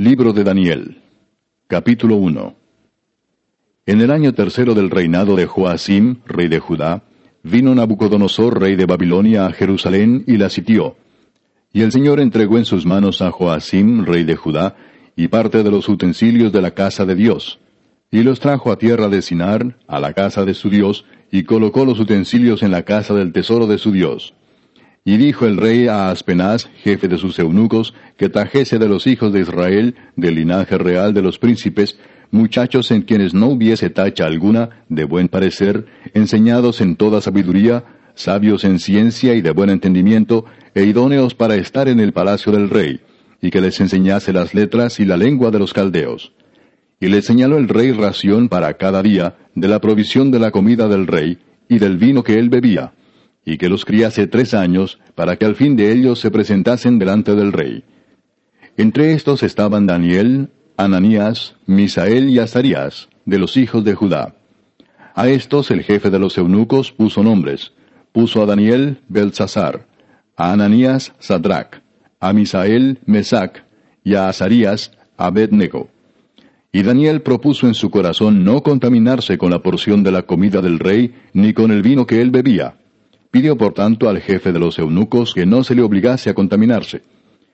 Libro de Daniel. Capítulo 1. En el año tercero del reinado de Joacim, rey de Judá, vino Nabucodonosor, rey de Babilonia, a Jerusalén y la sitió. Y el Señor entregó en sus manos a Joacim, rey de Judá, y parte de los utensilios de la casa de Dios. Y los trajo a tierra de Sinar, a la casa de su Dios, y colocó los utensilios en la casa del tesoro de su Dios. Y dijo el rey a Aspenaz, jefe de sus eunucos, que trajese de los hijos de Israel, del linaje real de los príncipes, muchachos en quienes no hubiese tacha alguna, de buen parecer, enseñados en toda sabiduría, sabios en ciencia y de buen entendimiento, e idóneos para estar en el palacio del rey, y que les enseñase las letras y la lengua de los caldeos. Y les señaló el rey ración para cada día, de la provisión de la comida del rey, y del vino que él bebía, y que los criase 3 años, para que al fin de ellos se presentasen delante del rey. Entre estos estaban Daniel, Ananías, Misael y Azarías, de los hijos de Judá. A estos el jefe de los eunucos puso nombres. Puso a Daniel, Beltsasar, a Ananías, Sadrac, a Misael, Mesac, y a Azarías, Abed-nego. Y Daniel propuso en su corazón no contaminarse con la porción de la comida del rey, ni con el vino que él bebía. Pidió por tanto al jefe de los eunucos que no se le obligase a contaminarse.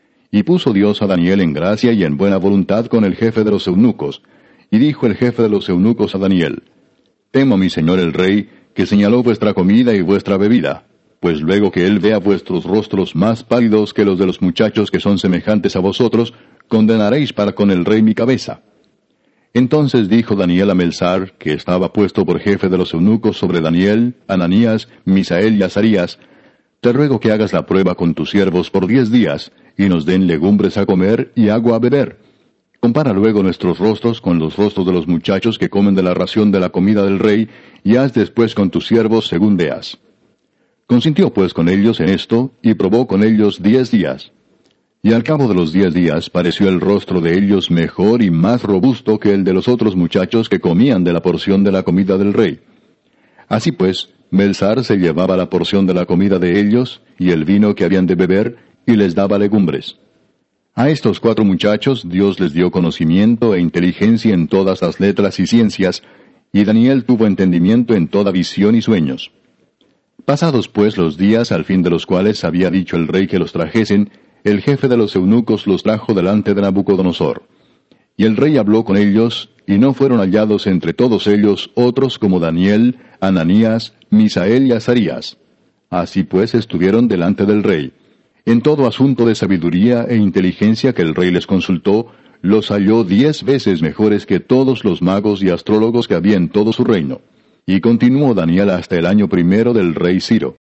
Y puso Dios a Daniel en gracia y en buena voluntad con el jefe de los eunucos. Y dijo el jefe de los eunucos a Daniel: Temo, mi señor el rey, que señaló vuestra comida y vuestra bebida, pues luego que él vea vuestros rostros más pálidos que los de los muchachos que son semejantes a vosotros, condenaréis para con el rey mi cabeza. Entonces dijo Daniel a Melzar, que estaba puesto por jefe de los eunucos sobre Daniel, Ananías, Misael y Azarías: Te ruego que hagas la prueba con tus siervos por 10 días, y nos den legumbres a comer y agua a beber. Compara luego nuestros rostros con los rostros de los muchachos que comen de la ración de la comida del rey, y haz después con tus siervos según veas. Consintió pues con ellos en esto, y probó con ellos 10 días. Y al cabo de los 10 días pareció el rostro de ellos mejor y más robusto que el de los otros muchachos que comían de la porción de la comida del rey. Así pues, Melzar se llevaba la porción de la comida de ellos, y el vino que habían de beber, y les daba legumbres. A estos 4 muchachos Dios les dio conocimiento e inteligencia en todas las letras y ciencias, y Daniel tuvo entendimiento en toda visión y sueños. Pasados pues los días al fin de los cuales había dicho el rey que los trajesen, el jefe de los eunucos los trajo delante de Nabucodonosor. Y el rey habló con ellos, y no fueron hallados entre todos ellos otros como Daniel, Ananías, Misael y Azarías. Así pues estuvieron delante del rey. En todo asunto de sabiduría e inteligencia que el rey les consultó, los halló 10 veces mejores que todos los magos y astrólogos que había en todo su reino. Y continuó Daniel hasta el año 1 del rey Ciro.